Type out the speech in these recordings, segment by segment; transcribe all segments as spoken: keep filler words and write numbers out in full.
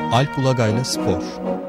Alp Ulagay'la Spor.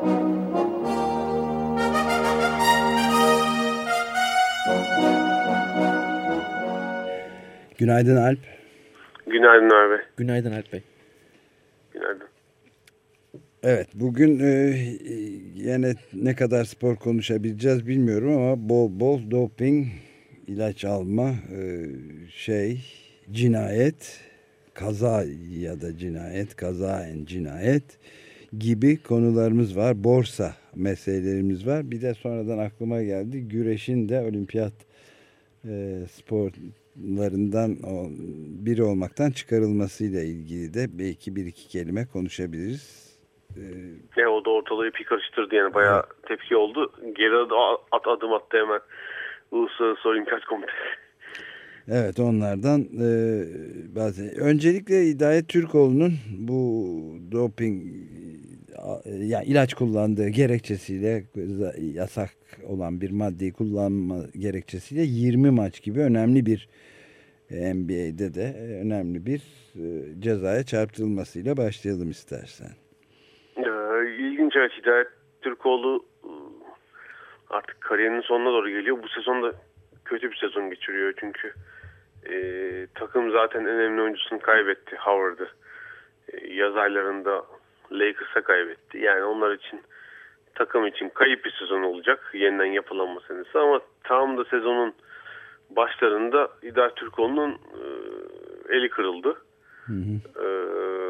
Günaydın Alp. Günaydın abi. Günaydın Alp Bey. Günaydın. Evet, bugün e, yine ne kadar spor konuşabileceğiz bilmiyorum ama bol bol doping, ilaç alma, e, şey, cinayet, kaza ya da cinayet, kazaen cinayet gibi konularımız var. Borsa meselelerimiz var. Bir de sonradan aklıma geldi, güreşin de olimpiyat e, sporlarından biri olmaktan çıkarılmasıyla ilgili de belki bir iki kelime konuşabiliriz. Ee, e, o da ortalığı bir karıştırdı yani bayağı evet. Tepki oldu. Geri at, adım attı hemen Uluslararası Olimpiyat Komitesi. Evet, onlardan e, bazı. Öncelikle Hidayet Türkoğlu'nun bu doping yani ilaç kullandığı gerekçesiyle yasak olan bir maddeyi kullanma gerekçesiyle yirmi maç gibi önemli bir N B A'de de önemli bir cezaya çarptırılmasıyla başlayalım istersen. Ee, ilginç evet, Hidayet Türkoğlu artık kariyerinin sonuna doğru geliyor. Bu sezon da kötü bir sezon geçiriyor çünkü e, takım zaten en önemli oyuncusunu kaybetti, Howard'ı. E, yaz aylarında Lakers'a kaybetti. Yani onlar için, takım için kayıp bir sezon olacak. Yeniden yapılanma senesi ama tam da sezonun başlarında Hidayet Türkoğlu'nun e, eli kırıldı. Hı hı. E,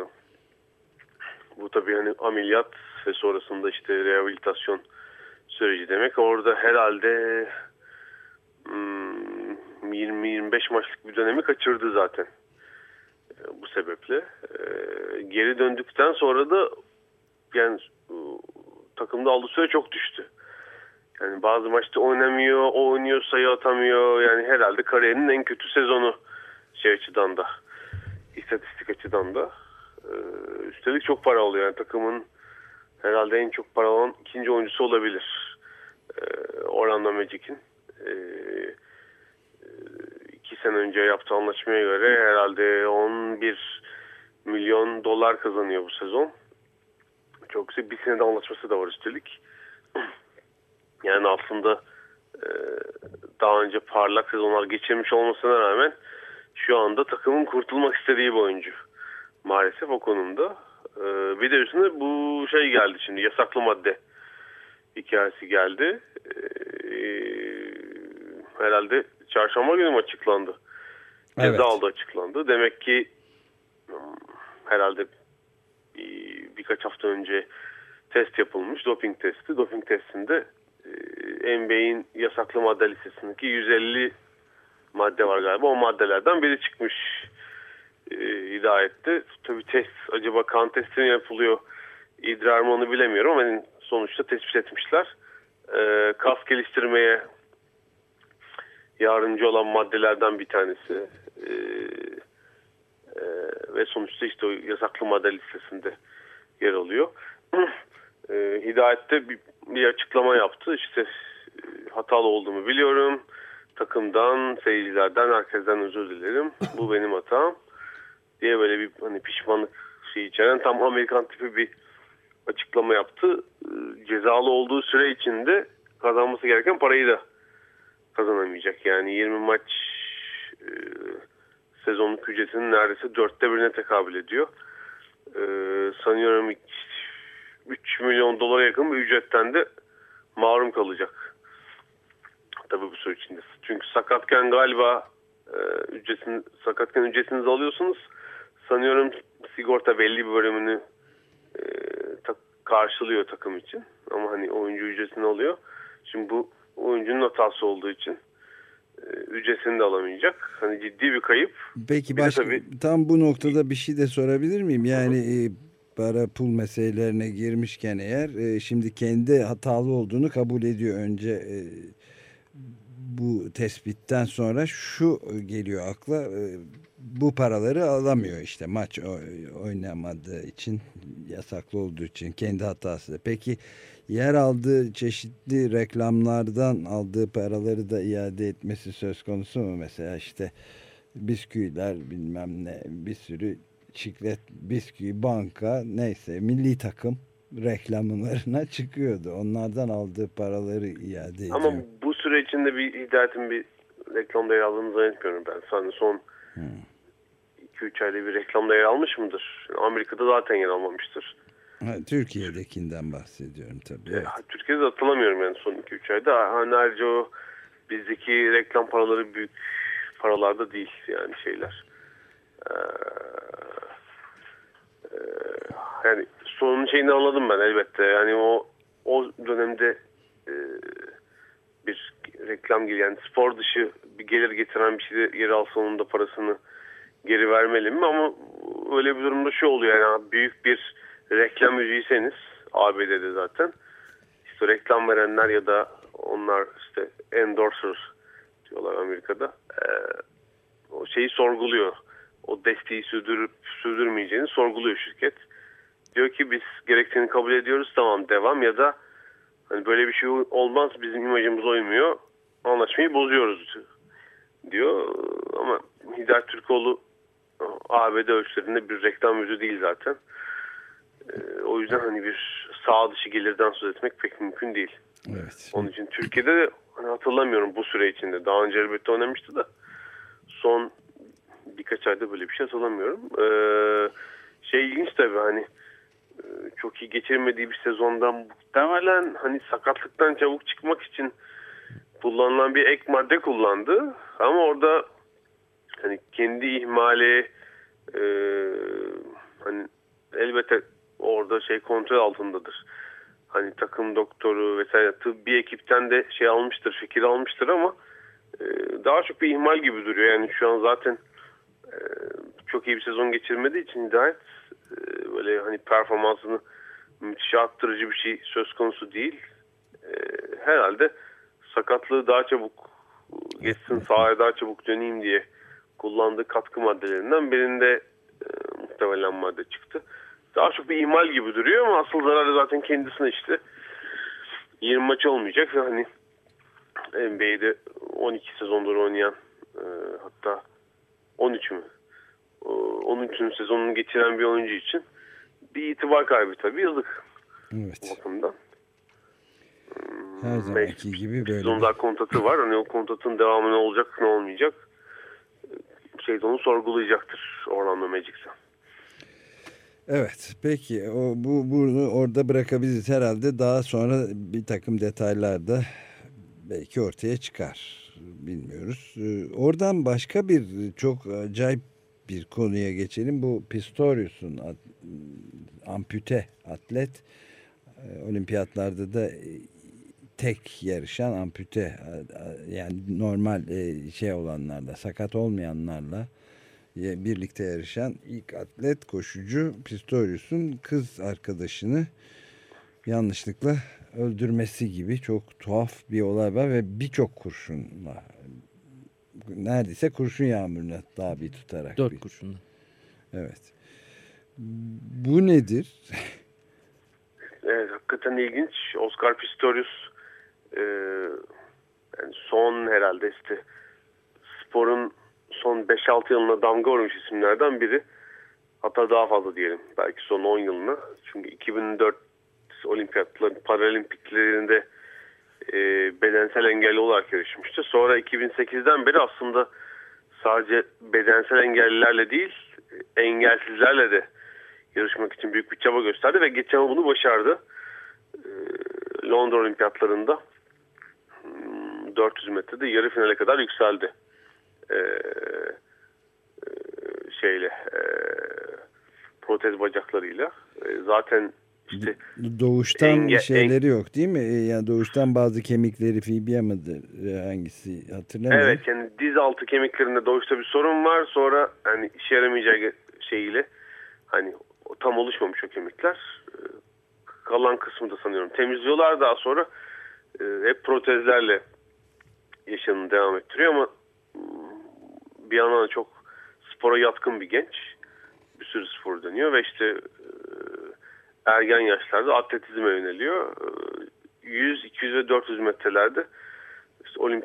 bu tabii hani ameliyat ve sonrasında işte rehabilitasyon süreci demek. Orada herhalde hmm, yirmi yirmi beş maçlık bir dönemi kaçırdı zaten. E, bu sebeple. E, geri döndükten sonra da yani e, takımda aldığı süre çok düştü. Yani bazı maçta oynamıyor, o oynuyor, sayı atamıyor. Yani herhalde kariyerinin en kötü sezonu şey açıdan da, istatistik açıdan da. Ee, üstelik çok para alıyor. Yani takımın herhalde en çok para alan ikinci oyuncusu olabilir. Ee, Orlando Magic'in. Ee, iki sene önce yaptığı anlaşmaya göre herhalde on bir milyon dolar kazanıyor bu sezon. Çok güzel. Bir senede anlaşması da var üstelik. Yani aslında e, daha önce parlak sezonlar geçirmiş olmasına rağmen şu anda takımın kurtulmak istediği bir oyuncu. Maalesef o konumda. E, bir de üstüne bu şey geldi şimdi, yasaklı madde hikayesi geldi. E, herhalde çarşamba günü mü açıklandı? Ceza evet. aldı açıklandı. Demek ki herhalde bir, birkaç hafta önce test yapılmış, doping testi. Doping testinde N B A'in yasaklı madde listesindeki yüz elli madde var galiba. O maddelerden biri çıkmış e, Hidayet'te. Tabii test, acaba kan testi mi yapılıyor, idrar mı, onu bilemiyorum ama yani sonuçta tespit etmişler. E, kas geliştirmeye yardımcı olan maddelerden bir tanesi. E, e, ve sonuçta işte o yasaklı madde listesinde yer alıyor. e, Hidayet'te bir bir açıklama yaptı. İşte e, hatalı olduğumu biliyorum. Takımdan, seyircilerden, herkesten özür dilerim. Bu benim hatam diye böyle bir hani pişmanlık şeyi içeren tam Amerikan tipi bir açıklama yaptı. E, cezalı olduğu süre içinde kazanması gereken parayı da kazanamayacak. Yani yirmi maç e, sezonluk ücretinin neredeyse dörtte birine tekabül ediyor. E, sanıyorum üç milyon dolara yakın bir ücretten de mahrum kalacak. Tabii bu süre içinde. Çünkü sakatken galiba e, ücretini, sakatken ücretinizi alıyorsunuz. Sanıyorum sigorta belli bir bölümünü e, ta, karşılıyor takım için. Ama hani oyuncu ücretini alıyor. Şimdi bu oyuncunun hatası olduğu için e, ücretini de alamayacak. Hani ciddi bir kayıp. Peki başka, tabii, tam bu noktada bir şey de sorabilir miyim? Yani e, para pul meselelerine girmişken eğer e, şimdi kendi hatalı olduğunu kabul ediyor. Önce e, bu tespitten sonra şu geliyor akla, e, bu paraları alamıyor işte maç oynamadığı için, yasaklı olduğu için, kendi hatası. Peki yer aldığı çeşitli reklamlardan aldığı paraları da iade etmesi söz konusu mu? Mesela işte bisküviler bilmem ne, bir sürü çiklet, bisküvi, banka, neyse milli takım reklamlarına çıkıyordu. Onlardan aldığı paraları iade ediyor. Ama bu süre içinde bir Hidayet'in bir reklamda yer aldığını zannetmiyorum ben. Sadece son iki üç ayda bir reklamda yer almış mıdır? Amerika'da zaten yer almamıştır. Ha, Türkiye'dekinden bahsediyorum tabii. Evet. Türkiye'de hatırlamıyorum yani son iki üç ayda. Hani ayrıca o bizdeki reklam paraları büyük paralarda değil yani şeyler. Ee, e, yani sonun şeyini anladım ben elbette. Yani o o dönemde e, bir reklam gibi yani spor dışı bir gelir getiren bir şeyde yer alsa onun da parasını geri vermeli mi? Ama öyle bir durumda şu oluyor yani büyük bir reklam yüzüyseniz A B D'de zaten işte reklam verenler ya da onlar işte endorser diyorlar Amerika'da e, o şeyi sorguluyor. O desteği sürdürüp sürdürmeyeceğini sorguluyor şirket. Diyor ki biz gerektiğini kabul ediyoruz, tamam devam, ya da hani böyle bir şey olmaz, bizim imajımız uymuyor, anlaşmayı bozuyoruz diyor. Ama Hidayet Türkoğlu A B D ölçülerinde bir reklam yüzü değil zaten. Ee, o yüzden hani bir sağ dışı gelirden söz etmek pek mümkün değil. Evet. Onun için Türkiye'de de hani hatırlamıyorum bu süre içinde. Daha önce elbette oynamıştı da son birkaç ayda böyle bir şey hatırlamıyorum. Ee, şey ilginç tabii hani çok iyi geçirmediği bir sezondan muhtemelen hani sakatlıktan çabuk çıkmak için kullanılan bir ek madde kullandı. Ama orada hani kendi ihmali e, hani elbette orada şey kontrol altındadır. Hani takım doktoru vesaire tıbbi ekipten de şey almıştır, fikir almıştır ama e, daha çok bir ihmal gibi duruyor. Yani şu an zaten e, çok iyi bir sezon geçirmediği için Hidayet e, böyle hani performansını müthiş arttırıcı bir şey söz konusu değil. E, herhalde sakatlığı daha çabuk geçsin, sahaya daha çabuk döneyim diye kullandığı katkı maddelerinden birinde e, muhtemelen madde çıktı. Daha çok bir ihmal gibi duruyor ama asıl zararı zaten kendisine işte. yirmi maç olmayacak ve hani N B A'de on iki sezondur oynayan e, hatta on üç mü? on üçüncü sezonunu geçiren bir oyuncu için bir itibar kaybı tabii, yazık. Evet. O bakımdan. Her zamanki gibi böyle sezon daha kontratı var. Hani o kontratın devamı ne olacak, ne olmayacak? Şey de onu sorgulayacaktır Orlando Magic'se. Evet, peki o bu bunu orada bırakabiliriz herhalde. Daha sonra bir takım detaylar da belki ortaya çıkar. Bilmiyoruz. Ee, oradan başka bir çok acayip bir konuya geçelim. Bu Pistorius'un at, ampute atlet e, olimpiyatlarda da e, tek yarışan ampute yani normal e, şey olanlarla, sakat olmayanlarla birlikte yarışan ilk atlet koşucu Pistorius'un kız arkadaşını yanlışlıkla öldürmesi gibi çok tuhaf bir olay var ve birçok kurşunla, neredeyse kurşun yağmuruna tabi tutarak. Dört bir... kurşunla. Evet. Bu nedir? Evet, hakikaten ilginç. Oscar Pistorius e, yani son herhalde işte sporun son beş altı yılına damga vurmuş isimlerden biri. Hatta daha fazla diyelim. Belki son on yılına. Çünkü iki bin dört olimpiyatların, paralimpiklerinde e, bedensel engelli olarak yarışmıştı. Sonra iki bin sekizden beri aslında sadece bedensel engellilerle değil, engelsizlerle de yarışmak için büyük bir çaba gösterdi ve geçen yıl bunu başardı. E, Londra olimpiyatlarında dört yüz metrede yarı finale kadar yükseldi. Ee, şeyle e, protez bacaklarıyla e, zaten işte doğuştan enge, şeyleri en... yok değil mi? Yani doğuştan bazı kemikleri fibia mıdır? Hangisi hatırlamıyorum. Evet, yani diz altı kemiklerinde doğuşta bir sorun var. Sonra hani işe yaramayacağı şeyiyle hani tam oluşmamış o kemikler. Kalan kısmı da sanıyorum temizliyorlar, daha sonra e, hep protezlerle yaşamını devam ettiriyor ama bir yandan çok spora yatkın bir genç. Bir sürü spor deniyor ve işte e, ergen yaşlarda atletizme yöneliyor. E, yüz, iki yüz ve dört yüz metrelerde işte olimp,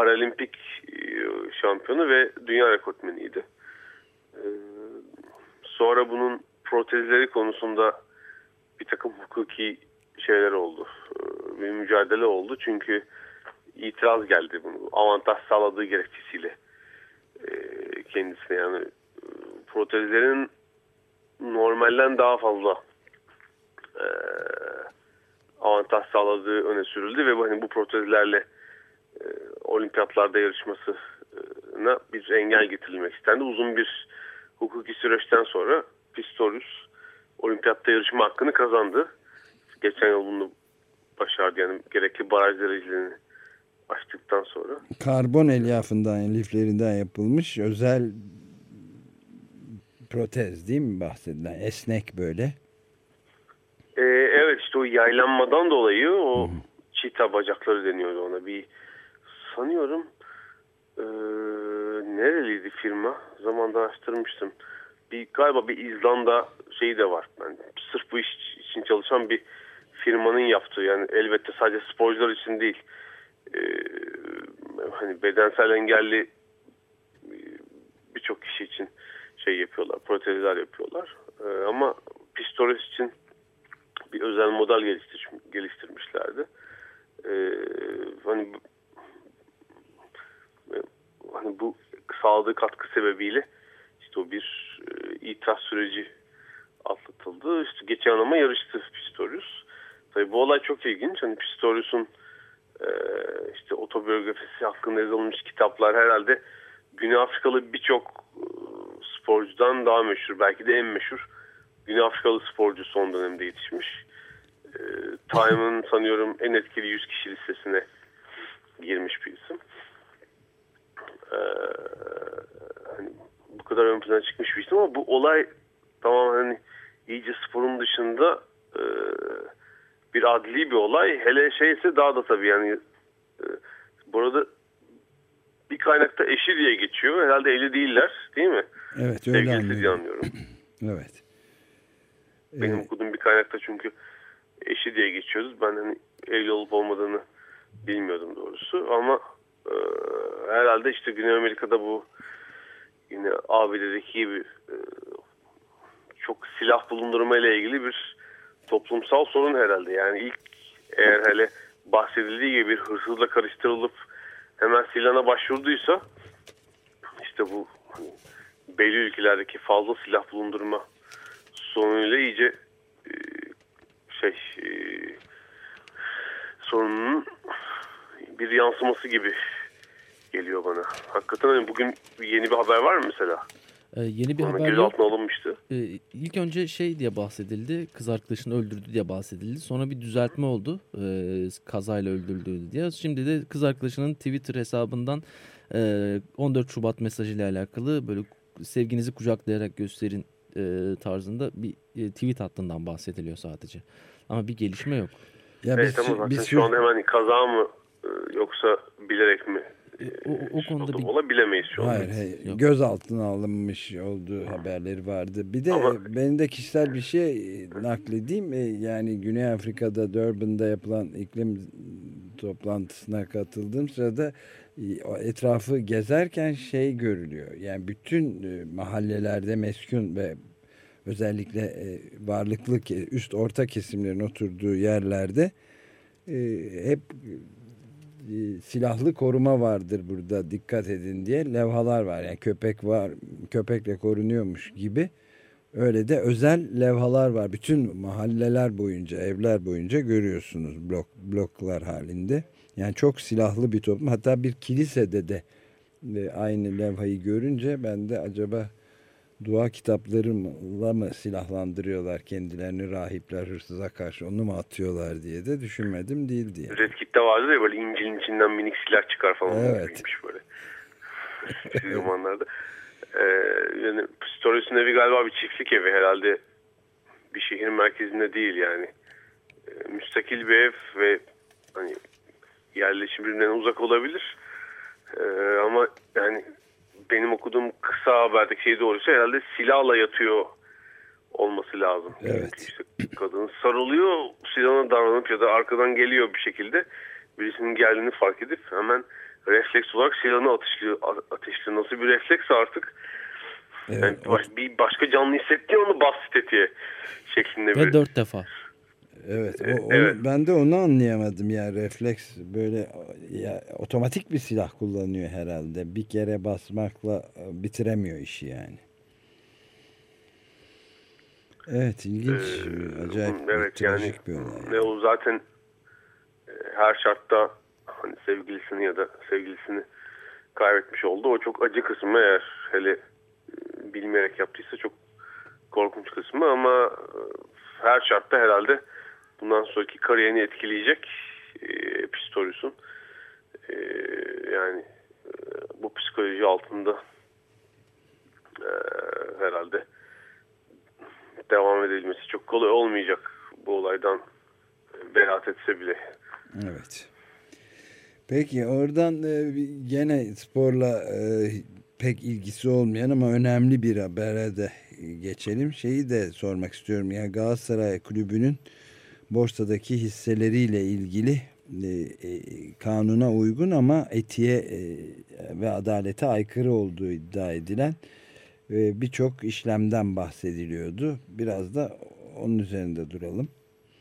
paralimpik e, şampiyonu ve dünya rekortmeniydi. E, sonra bunun protezleri konusunda bir takım hukuki şeyler oldu. Bir mücadele oldu. Çünkü itiraz geldi bunu. Avantaj sağladığı gerekçesiyle kendisine. Yani protezlerin normalden daha fazla avantaj sağladığı öne sürüldü ve hani bu protezlerle olimpiyatlarda yarışmasına bir engel getirilmek istendi. Uzun bir hukuki süreçten sonra Pistorius olimpiyatta yarışma hakkını kazandı. Geçen yıl bunu başardı. Yani gerekli baraj derecelerini açtıktan sonra. Karbon elyafından, liflerinden yapılmış özel protez değil mi bahsedilen? Esnek böyle. Ee, evet işte o yaylanmadan dolayı o Hı-hı. çita bacakları deniyordu ona. Bir sanıyorum ee, nereliydi firma? Zamanında araştırmıştım. Bir galiba bir İzlanda şeyi de var. Yani sırf bu iş için çalışan bir firmanın yaptığı, yani elbette sadece sporcular için değil. Ee, hani bedensel engelli birçok kişi için şey yapıyorlar, protezler yapıyorlar. Ee, ama Pistorius için bir özel model geliştir, geliştirmişlerdi. Ee, hani hani bu sağladığı katkı sebebiyle işte o bir e, itiraz süreci atlatıldı. İşte geçen ama yarıştı Pistorius. Tabii bu olay çok ilginç. Hani Pistorius'un e, işte otobiyografisi hakkında yazılmış kitaplar herhalde Güney Afrikalı birçok e, sporcudan daha meşhur. Belki de en meşhur Güney Afrikalı sporcu son dönemde yetişmiş. E, Time'ın sanıyorum en etkili yüz kişi listesine girmiş bir isim. E, hani bu kadar ön plana çıkmış bir isim ama bu olay tamamen hani iyice sporun dışında e, bir adli bir olay. Hele şeyse daha da tabii yani e, burada bir kaynakta eşi diye geçiyor. Herhalde evli değiller değil mi? Evet öyle Sevgilisi diye anlıyorum. Evet. Benim ee... okuduğum bir kaynakta çünkü eşi diye geçiyoruz. Ben hani evli olup olmadığını bilmiyordum doğrusu. Ama e, herhalde işte Güney Amerika'da bu yine A B D'deki gibi e, çok silah bulundurma ile ilgili bir toplumsal sorun herhalde. Yani ilk eğer hele bahsedildiği gibi bir hırsızla karıştırılıp hemen silahına başvurduysa işte bu hani, belli ülkelerdeki fazla silah bulundurma sorunuyla iyice e, şey e, sorunun bir yansıması gibi geliyor bana. Hakikaten hani bugün yeni bir haber var mı mesela? Ee, yeni bir Onun haber gözaltına yok. alınmıştı. Ee, ilk önce şey diye bahsedildi. Kız arkadaşını öldürdü diye bahsedildi. Sonra bir düzeltme oldu. Ee, kazayla öldürüldü diye. Şimdi de kız arkadaşının Twitter hesabından e, on dört Şubat mesajıyla alakalı böyle sevginizi kucaklayarak gösterin e, tarzında bir e, tweet hattından bahsediliyor sadece. Ama bir gelişme yok. Ya evet biz, ama zaten biz şu an hemen kaza mı yoksa bilerek mi? O, o konuda bir olabilemeyiz şu an. Hayır, hayır. Gözaltına alınmış olduğu haberleri vardı. Bir de Ama... benim de kişisel bir şey nakledeyim. Yani Güney Afrika'da Durban'da yapılan iklim toplantısına katıldığım sırada etrafı gezerken şey görülüyor. Yani bütün mahallelerde meskun ve özellikle varlıklı üst orta kesimlerin oturduğu yerlerde hep silahlı koruma vardır burada, dikkat edin diye levhalar var. Yani köpek var, köpekle korunuyormuş gibi. Öyle de özel levhalar var. Bütün mahalleler boyunca, evler boyunca görüyorsunuz blok bloklar halinde. Yani çok silahlı bir toplum. Hatta bir kilisede de aynı levhayı görünce ben de acaba dua kitaplarıyla mı silahlandırıyorlar kendilerini, rahipler hırsıza karşı onu mu atıyorlar diye de düşünmedim değil diye. Red Kit'te vardı ya böyle İncil'in içinden minik silah çıkar falan. Evet. Böyle. Şu zamanlarda. Ee, yani Pistorius'un evi galiba bir çiftlik evi herhalde. Bir şehrin merkezinde değil yani. Ee, müstakil bir ev ve hani yerleşim birbirinden uzak olabilir. Ee, ama yani benim okuduğum kısa haberdeki şey doğruysa herhalde silahla yatıyor olması lazım. Evet. İşte kadın sarılıyor, silahına davranıp ya da arkadan geliyor bir şekilde birisinin geldiğini fark edip hemen refleks olarak silahını ateşliyor. Ateşliyor. Nasıl bir refleks artık Yani Evet, baş, bir başka canlı hissettiği onu bas tetiğe şeklinde Ve bir. dört defa. Evet, o, E, onu, evet. ben de onu anlayamadım ya, refleks böyle ya, otomatik bir silah kullanıyor herhalde. Bir kere basmakla bitiremiyor işi yani. Evet, Ee, ilginç, acayip bir evet yani trajik bir olay. ve o zaten e, her şartta hani sevgilisini ya da sevgilisini kaybetmiş oldu. O çok acı kısmı, eğer hele e, bilmeyerek yaptıysa çok korkunç kısmı, ama e, her şartta herhalde bundan sonraki kariyerini etkileyecek e, Pistorius'un e, yani e, bu psikoloji altında e, herhalde devam edilmesi çok kolay olmayacak, bu olaydan beraat etse bile. Evet. Peki oradan e, gene sporla e, pek ilgisi olmayan ama önemli bir habere de geçelim. Şeyi de sormak istiyorum ya, Galatasaray Kulübü'nün borsadaki hisseleriyle ilgili e, e, kanuna uygun ama etiğe e, ve adalete aykırı olduğu iddia edilen e, birçok işlemden bahsediliyordu. Biraz da onun üzerinde duralım.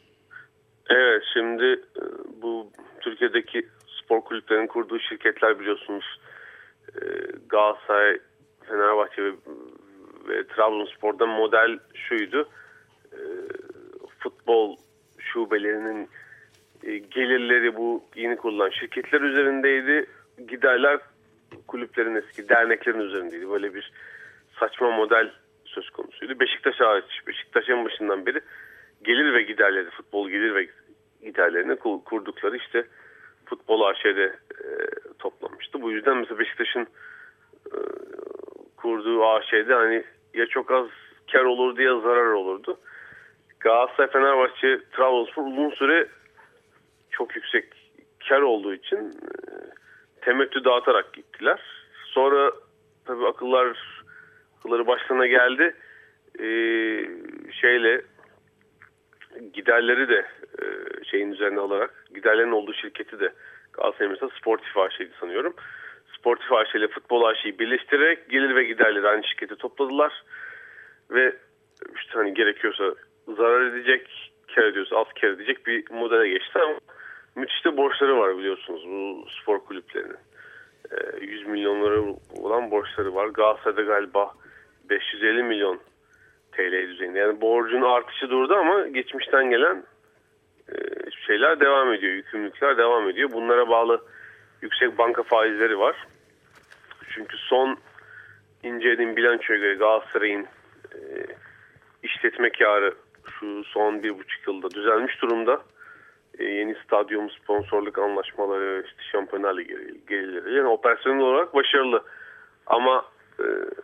Evet, şimdi e, bu Türkiye'deki spor kulüplerinin kurduğu şirketler, biliyorsunuz e, Galatasaray, Fenerbahçe ve, ve Trabzonspor'da model şuydu: e, futbol şubelerinin e, gelirleri bu yeni kurulan şirketler üzerindeydi, giderler kulüplerin, eski derneklerin üzerindeydi. Böyle bir saçma model söz konusuydu. Beşiktaş hariç, Beşiktaş en başından beri gelir ve giderleri, futbol gelir ve giderlerini kurdukları işte Futbol A Ş'de e, toplamıştı. Bu yüzden mesela Beşiktaş'ın e, kurduğu A Ş'de hani ya çok az kar olurdu ya zarar olurdu. Galatasaray, Fenerbahçe, Trabzonspor uzun süre çok yüksek kar olduğu için e, temettü dağıtarak gittiler. Sonra tabii akıllar akılları başlarına geldi. E, şeyle giderleri de e, şeyin üzerine alarak, giderlerin olduğu şirketi de Galatasaray mesela Sportif A Ş'ydi sanıyorum. Sportif A Ş ile Futbol A Ş'yi birleştirerek gelir ve giderleri aynı şirkete topladılar. Ve işte hani gerekiyorsa zarar edecek, kar ediyorsa az kar edecek bir modele geçti, ama müthiş de borçları var biliyorsunuz bu spor kulüplerinin. E, yüz milyonlara olan borçları var. Galatasaray'da galiba beş yüz elli milyon T L düzeyinde. Yani borcun artışı durdu ama geçmişten gelen e, şeyler devam ediyor. Yükümlülükler devam ediyor. Bunlara bağlı yüksek banka faizleri var. Çünkü son incelediğim bilançoya göre Galatasaray'ın e, işletme karı şu son bir buçuk yılda düzelmiş durumda. E, yeni stadyum, sponsorluk anlaşmaları, işte Şampiyonlar Ligi gelirleri. Yani operasyonel olarak başarılı. Ama e,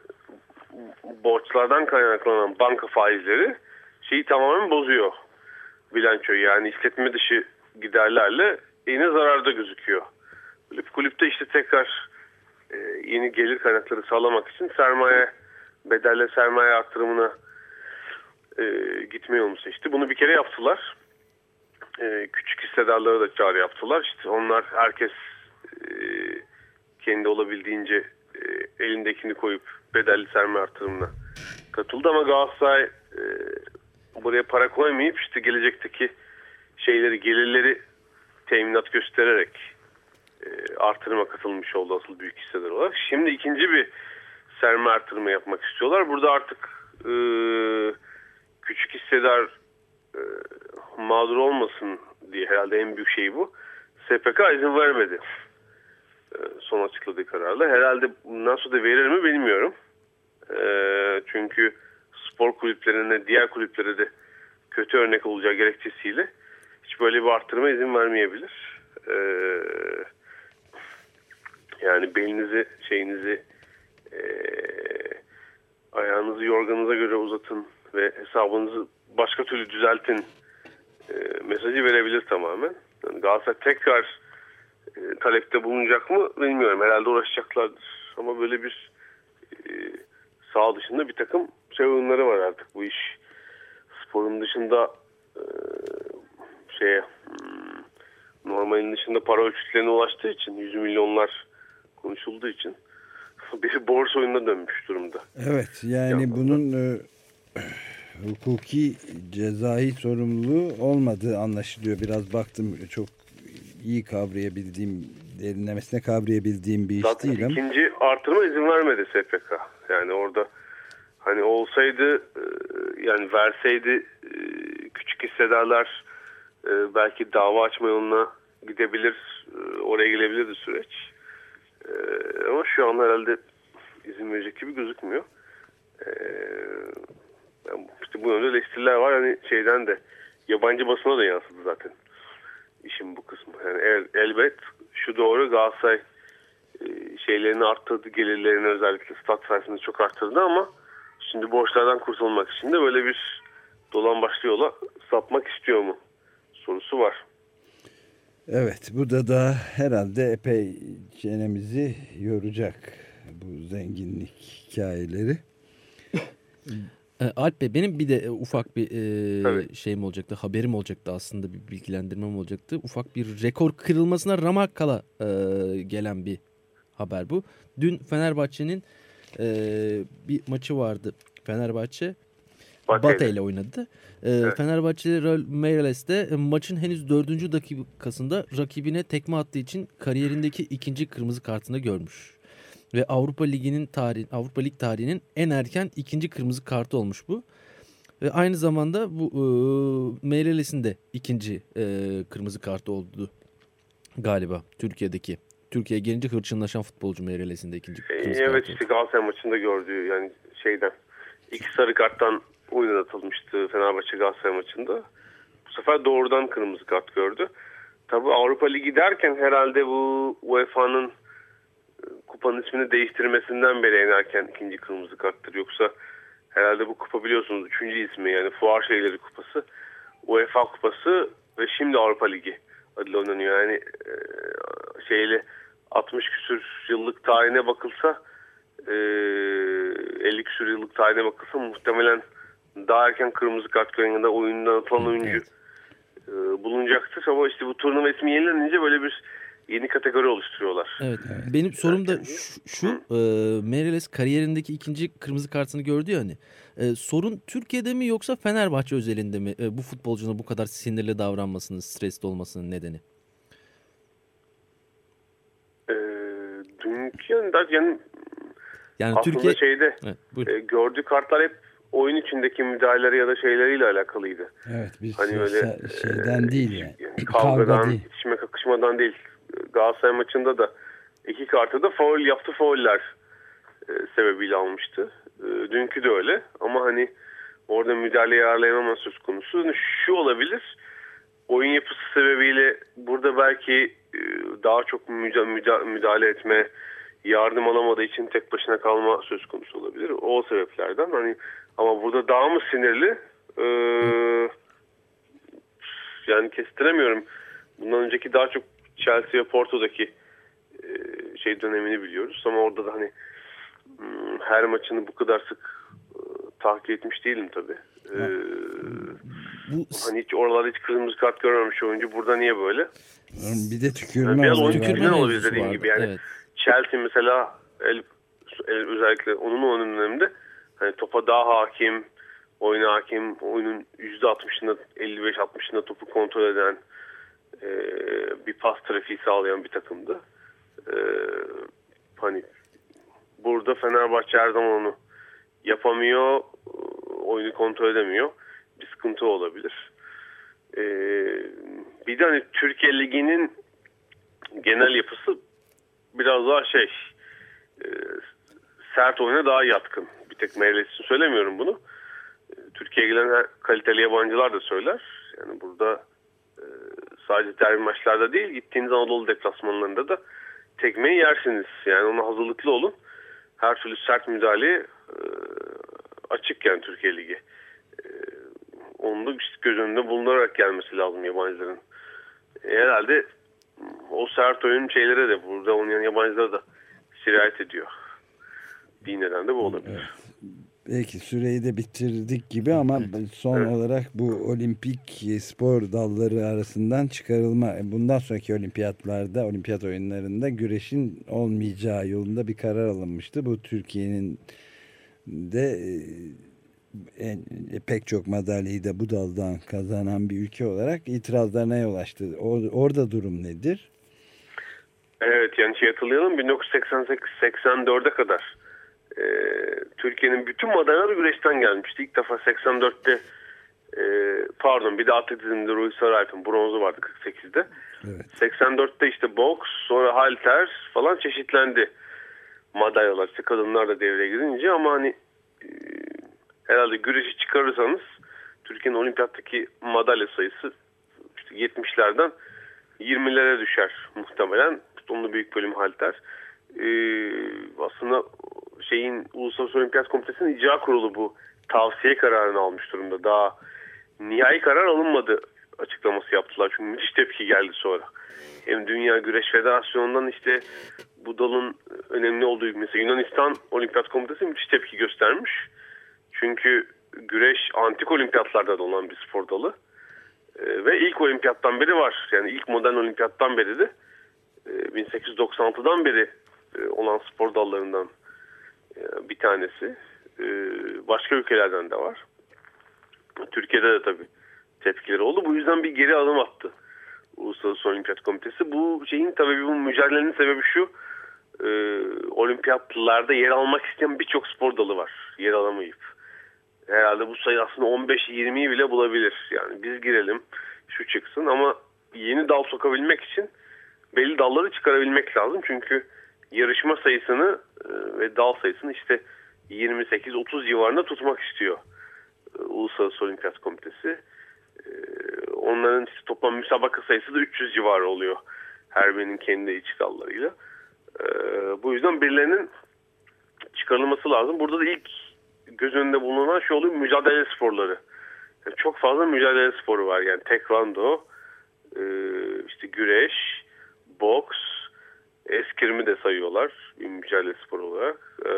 borçlardan kaynaklanan banka faizleri şeyi tamamen bozuyor, bilançoyu. Yani işletme dışı giderlerle yine zararda gözüküyor. Kulüp, kulüpte işte tekrar e, yeni gelir kaynakları sağlamak için sermaye, bedelle sermaye artırımına e, gitme yolunu seçti. Bunu bir kere yaptılar. E, küçük hissedarlara da çağrı yaptılar. İşte onlar, herkes e, kendi olabildiğince e, elindekini koyup bedelli sermaye artırımına katıldı, ama Galatasaray e, buraya para koymayıp işte gelecekteki şeyleri, gelirleri teminat göstererek e, artırıma katılmış oldu asıl büyük hisseler olarak. Şimdi ikinci bir sermaye artırımı yapmak istiyorlar. Burada artık e, küçük hissedar e, mağdur olmasın diye herhalde en büyük şey bu. S P K izin vermedi son açıkladığı kararla. Herhalde bundan sonra da verir mi bilmiyorum. E, çünkü spor kulüplerine, diğer kulüplere de kötü örnek olacağı gerekçesiyle hiç böyle bir artırma izin vermeyebilir. E, yani belinizi, şeyinizi, e, ayağınızı yorganınıza göre uzatın ve hesabınızı başka türlü düzeltin e, mesajı verebilir tamamen. Yani Galatasaray tekrar e, talepte bulunacak mı bilmiyorum. Herhalde uğraşacaklardır. Ama böyle bir e, sağ dışında bir takım şey oyunları var artık. Bu iş sporun dışında e, şeye hmm, normalin dışında para ölçütlerine ulaştığı için, yüz milyonlar konuşulduğu için bir borsa oyununa dönmüş durumda. Evet, yani Yapmadım. bunun e, hukuki cezai sorumluluğu olmadığı anlaşılıyor. Biraz baktım, çok iyi kavrayabildiğim, derinlemesine kavrayabildiğim bir iş Zaten değil ama. ikinci artırma izin vermedi S P K. Yani orada hani olsaydı e, yani verseydi e, küçük hissedarlar e, belki dava açma yoluna gidebilir, e, oraya gelebilirdi süreç. E, ama şu an herhalde izin verecek gibi gözükmüyor. E, yani işte bu yönde eleştiriler var. Hani şeyden de yabancı basına da yansıdı zaten işin bu kısmı. Yani el, elbet şu doğru, Galatasaray e, şeylerini arttırdı, gelirlerini özellikle stat sayesinde çok arttırdı ama şimdi borçlardan kurtulmak için de böyle bir dolan başlı yola sapmak istiyor mu sorusu var. Evet, bu da daha herhalde epey çenemizi yoracak, bu zenginlik hikayeleri. E, Alp Bey, benim bir de e, ufak bir e, Tabii. şeyim olacaktı, haberim olacaktı aslında, bir bilgilendirmem olacaktı. Ufak bir rekor kırılmasına ramak kala e, gelen bir haber bu. Dün Fenerbahçe'nin e, bir maçı vardı. Fenerbahçe Bate Bate ile. ile oynadı. E, Evet. Fenerbahçe Real Meireles'te e, maçın henüz dördüncü dakikasında rakibine tekme attığı için kariyerindeki ikinci kırmızı kartını görmüş. Ve Avrupa Ligi'nin tarih, Avrupa Lig tarihinin en erken ikinci kırmızı kartı olmuş bu. Ve aynı zamanda bu e, Meireles'in de ikinci e, kırmızı kartı oldu galiba Türkiye'deki. Türkiye'ye gelince hırçınlaşan futbolcu Meireles'in de ikinci kırmızı E, kartı evet oldu. işte Galatasaray maçında gördüğü yani şeyden iki sarı karttan oyuna atılmıştı Fenerbahçe Galatasaray maçında. Bu sefer doğrudan kırmızı kart gördü. Tabii Avrupa Ligi derken herhalde bu U E F A'nın kupanın ismini değiştirmesinden beri en erken ikinci kırmızı karttır. Yoksa herhalde bu kupa biliyorsunuz üçüncü ismi yani Fuar Şeyleri Kupası, UEFA Kupası ve şimdi Avrupa Ligi adıyla oynanıyor. Yani e, şeyle altmış küsür yıllık tarihine bakılsa e, elli küsür yıllık tarihine bakılsa muhtemelen daha erken kırmızı kart gören oyundan atılan oyuncu Evet. e, bulunacaktır. Ama işte bu turnuva ismi yenilenince böyle bir yeni kategori oluşturuyorlar. Evet. Benim sorum da Erken şu, şu e, Meireles kariyerindeki ikinci kırmızı kartını gördü ya hani. E, sorun Türkiye'de mi yoksa Fenerbahçe özelinde mi e, bu futbolcunun bu kadar sinirli davranmasının, stresli olmasının nedeni? E, dünkü yani, yani Yani aslında Türkiye şeyde evet, buyurun. e, gördüğü kartlar hep oyun içindeki müdahaleleri ya da şeyleriyle alakalıydı. Evet, bir Hani öyle sosyal şeyden e, değil iç- yani. yani Kavga kavgadan, değil. itişme kakışmadan değil. Galatasaray maçında da iki kartı da faul yaptı, fauller e, sebebiyle almıştı. E, dünkü de öyle ama hani orada müdahaleyi ayarlayamama söz konusu. Yani şu olabilir, oyun yapısı sebebiyle burada belki e, daha çok müda- müda- müdahale etme, yardım alamadığı için tek başına kalma söz konusu olabilir. O sebeplerden hani ama burada daha mı sinirli? Ee, yani kestiremiyorum. Bundan önceki daha çok Chelsea ve Porto'daki e, şey dönemini biliyoruz ama orada da hani hmm, her maçını bu kadar sık e, takip etmiş değilim tabii. Ee, Bu hani hiç oralarda hiç kırmızı kart görmemiş oyuncu. Burada niye böyle? Bir de tükürme Biraz oyun olayı var. kültüründen Tükürme olabilir mevzusu dediğim vardı, gibi. Yani evet. Chelsea mesela el, el- özellikle onun o döneminde hani topa daha hakim, oyuna hakim, oyunun yüzde altmışında elli beş altmışında topu kontrol eden e, bir pas trafiği sağlayan bir takımdı. E, hani burada Fenerbahçe her zaman onu yapamıyor, oyunu kontrol edemiyor. Bir sıkıntı olabilir. E, bir de hani Türkiye Ligi'nin genel yapısı biraz daha şey e, sert oyuna daha yatkın. Bir tek Meireles için söylemiyorum bunu. E, Türkiye'ye gelen her, kaliteli yabancılar da söyler. Yani burada e, sadece derbi maçlarda değil, gittiğiniz Anadolu deplasmanlarında da tekmeyi yersiniz. Yani ona hazırlıklı olun. Her türlü sert müdahaleye e, açık yani Türkiye Ligi. E, onu da işte göz önünde bulunarak gelmesi lazım yabancıların. E, herhalde o sert oyun şeylere de burada oynayan yabancılara da sirayet ediyor. Bir neden de bu olabilir. Evet. Peki süreyi de bitirdik gibi ama Evet. son Evet. olarak bu olimpik spor dalları arasından çıkarılma, bundan sonraki olimpiyatlarda, olimpiyat oyunlarında güreşin olmayacağı yolunda bir karar alınmıştı. Bu Türkiye'nin de e, en, e, pek çok madalyayı da bu daldan kazanan bir ülke olarak itirazlarına yol açtı. O- orada durum nedir? Evet, yani şey hatırlayalım, bin dokuz yüz seksen sekiz seksen dörde kadar e, Türkiye'nin bütün madalyaları güreşten gelmişti. İlk defa seksen dörtte e, pardon bir de atletizmde Ruhi Sarıalp'in bronzu vardı kırk sekizde. Evet. seksen dörtte işte boks, sonra halter falan çeşitlendi madalyalar. İşte kadınlar da devreye girince ama hani e, herhalde güreşi çıkarırsanız Türkiye'nin olimpiyattaki madalya sayısı işte yetmişlerden yirmilere düşer muhtemelen. Onun büyük bölümü halter. Ee, aslında şeyin Uluslararası Olimpiyat Komitesi'nin icra kurulu bu tavsiye kararını almış durumda. Daha nihai karar alınmadı açıklaması yaptılar. Çünkü müthiş tepki geldi sonra. Hem Dünya Güreş Federasyonu'ndan işte bu dalın önemli olduğu mesela Yunanistan Olimpiyat Komitesi müthiş tepki göstermiş. Çünkü güreş antik olimpiyatlarda da olan bir spor dalı. Ee, ve ilk olimpiyattan beri var. Yani ilk modern olimpiyattan beri de e, bin sekiz yüz doksan altıdan beri e, olan spor dallarından e, bir tanesi. E, başka ülkelerden de var. Türkiye'de de tabii tepkileri oldu. Bu yüzden bir geri adım attı Uluslararası Olimpiyat Komitesi. Bu şeyin tabii bu mücadelenin sebebi şu. E, olimpiyatlarda yer almak isteyen birçok spor dalı var. Yer alamayıp. Herhalde bu sayı aslında on beş yirmiyi bile bulabilir. Yani biz girelim, şu çıksın ama yeni dal sokabilmek için belli dalları çıkarabilmek lazım. Çünkü yarışma sayısını e, ve dal sayısını işte yirmi sekiz otuz civarında tutmak istiyor e, Uluslararası Olimpiyat Komitesi. E, onların işte toplam müsabaka sayısı da üç yüz civarı oluyor. Her birinin kendi iç dallarıyla. E, bu yüzden birilerinin çıkarılması lazım. Burada da ilk göz önünde bulunan şey oluyor, mücadele sporları. Yani çok fazla mücadele sporu var. Yani tekvando, e, işte güreş, boks, eskrimi de sayıyorlar bir mücadele sporu olarak. E,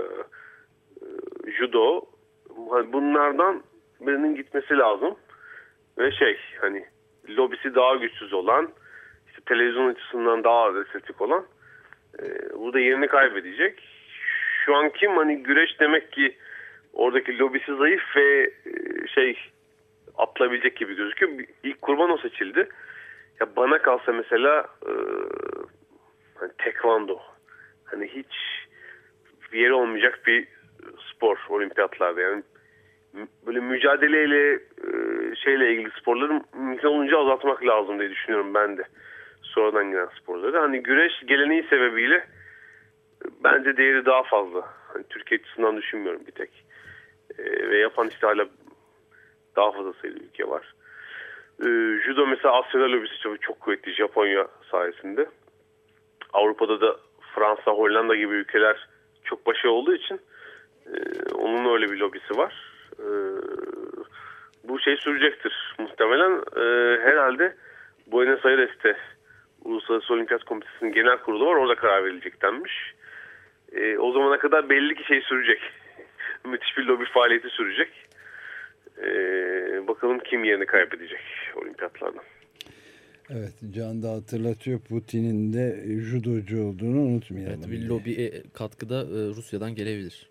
e, judo. Bunlardan birinin gitmesi lazım. Ve şey hani lobisi daha güçsüz olan, işte televizyon açısından daha az estetik olan e, burada yerini kaybedecek. Şu an kim hani güreş demek ki oradaki lobisi zayıf ve şey atlayabilecek gibi gözüküyor. İlk kurban o seçildi. Ya bana kalsa mesela e, hani tekvando hani hiç bir yeri olmayacak bir spor olimpiyatlarda. Yani böyle mücadeleyle e, şeyle ilgili sporları mümkün olunca azaltmak lazım diye düşünüyorum ben de. Sonradan gelen sporları. Hani güreş geleneği sebebiyle bence değeri daha fazla. Hani Türkiye açısından düşünmüyorum bir tek. E, ve yapan işte hala daha fazla sayıda ülke var. E, judo mesela Asya'da lobisi çok, çok kuvvetli Japonya sayesinde. Avrupa'da da Fransa, Hollanda gibi ülkeler çok başarılı olduğu için e, onun öyle bir lobisi var. E, bu şey sürecektir muhtemelen. E, herhalde Buenos Aires'te Uluslararası Olimpiyat Komitesi'nin genel kurulu var. Orada karar verilecek denmiş. E, o zamana kadar belli ki şey sürecek. Müthiş bir lobi faaliyeti sürecek. E, bakalım kim yerini kaybedecek olimpiyatlardan. Evet, Can da hatırlatıyor, Putin'in de judocu olduğunu unutmayalım. Evet, bir lobi katkıda e, Rusya'dan gelebilir.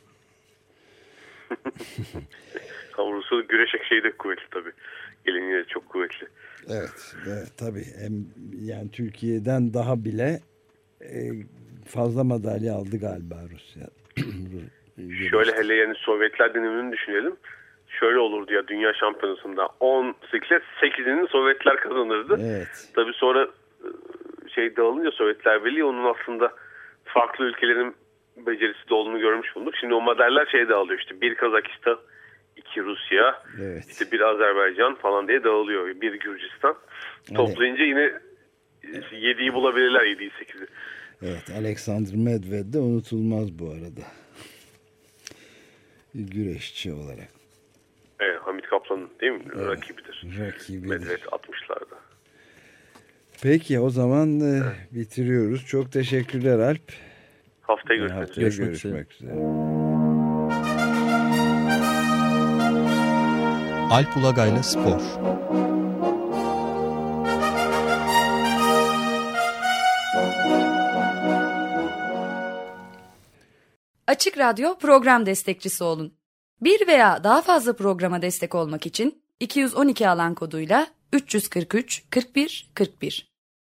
Ama Rusya güreş şeyi de kuvvetli tabii. Geleneği de çok kuvvetli. Evet, evet tabii. Hem, yani Türkiye'den daha bile e, fazla madalya aldı galiba Rusya. Şöyle hele yani Sovyetler dönemini düşünelim. Şöyle olurdu ya dünya şampiyonasında on siklet sekizini Sovyetler kazanırdı. Evet. Tabii sonra şey dağılınca Sovyetler Birliği onun aslında farklı ülkelerin becerisi de olduğunu görmüş bulduk. Şimdi o madalyalar şey dağılıyor işte bir Kazakistan, iki Rusya, Evet. işte bir Azerbaycan falan diye dağılıyor. Bir Gürcistan. Evet. Toplayınca yine yediyi bulabilirler, yediyi sekizi. Evet, Alexander Medved de unutulmaz bu arada. Güreşçi olarak. Evet, Hamit Kaplan'ın değil mi? Evet, Rakibidir. rakibidir. Medved altmışlarda. Peki o zaman e, bitiriyoruz. Çok teşekkürler Alp. Haftaya görüşmek Haftaya üzere. Görüşmek görüşmek üzere. Alp Ulagay'la Spor. Açık Radyo program destekçisi olun. Bir veya daha fazla programa destek olmak için iki yüz on iki alan koduyla üç yüz kırk üç kırk bir kırk bir